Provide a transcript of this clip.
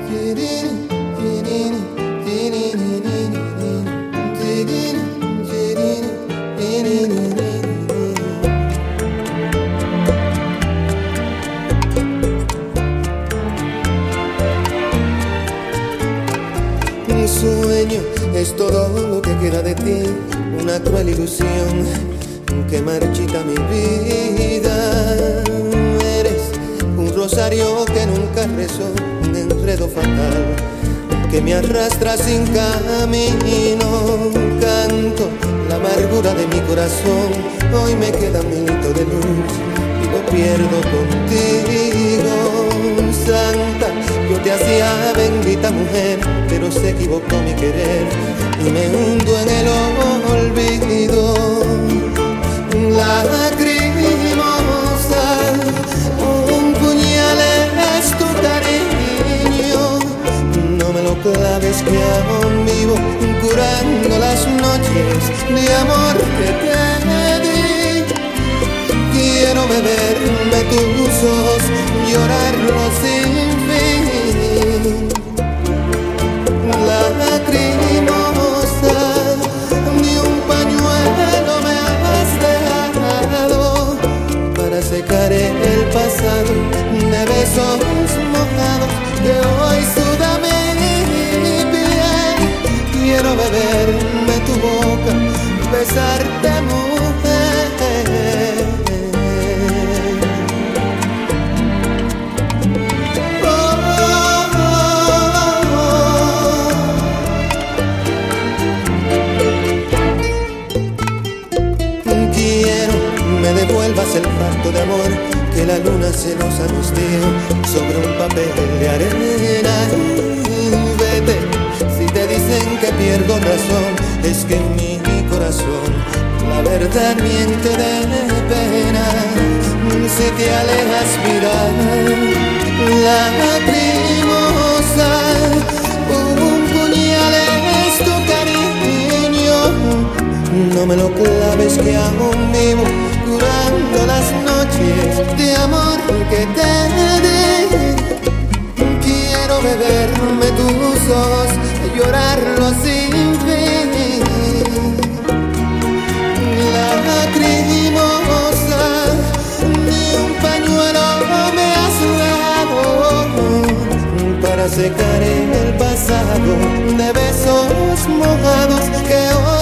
Un sueño es todo lo que queda de ti, una cruel ilusión que marchita mi vida. Eres un rosario que nunca rezó, un enredo fatal que me arrastra sin camino. Canto la amargura de mi corazón, hoy me queda un hilito de luz y lo pierdo contigo. Santa, yo te hacía bendita mujer, pero se equivocó mi querer y me hundo en el olvido. Lacrimosa, un puñal es tu cariño, no me lo claves que aún vivo curando las noches de amor que te di. Quiero beberme tus ojos, llorarlos sin fin. Lacrimosa, ni un pañuelo me has dejado para secar el pasado de besos mojados que hoy suda mi piel. Quiero beberme tu boca, besarte mujer. Devuelvas el parto de amor que la luna celosa nos dio sobre un papel de arena. Vete, si te dicen que pierdo razón, es que en mi corazón la verdad miente de pena. Si te alejas, mira, lacrimosa, un puñal es tu cariño, no me lo claves que aún vivo curando las noches de amor que te di. Quiero beberme tus ojos, llorarlos sin fin. Lacrimosa, ni un pañuelo me has dado para secar el pasado de besos mojados que hoy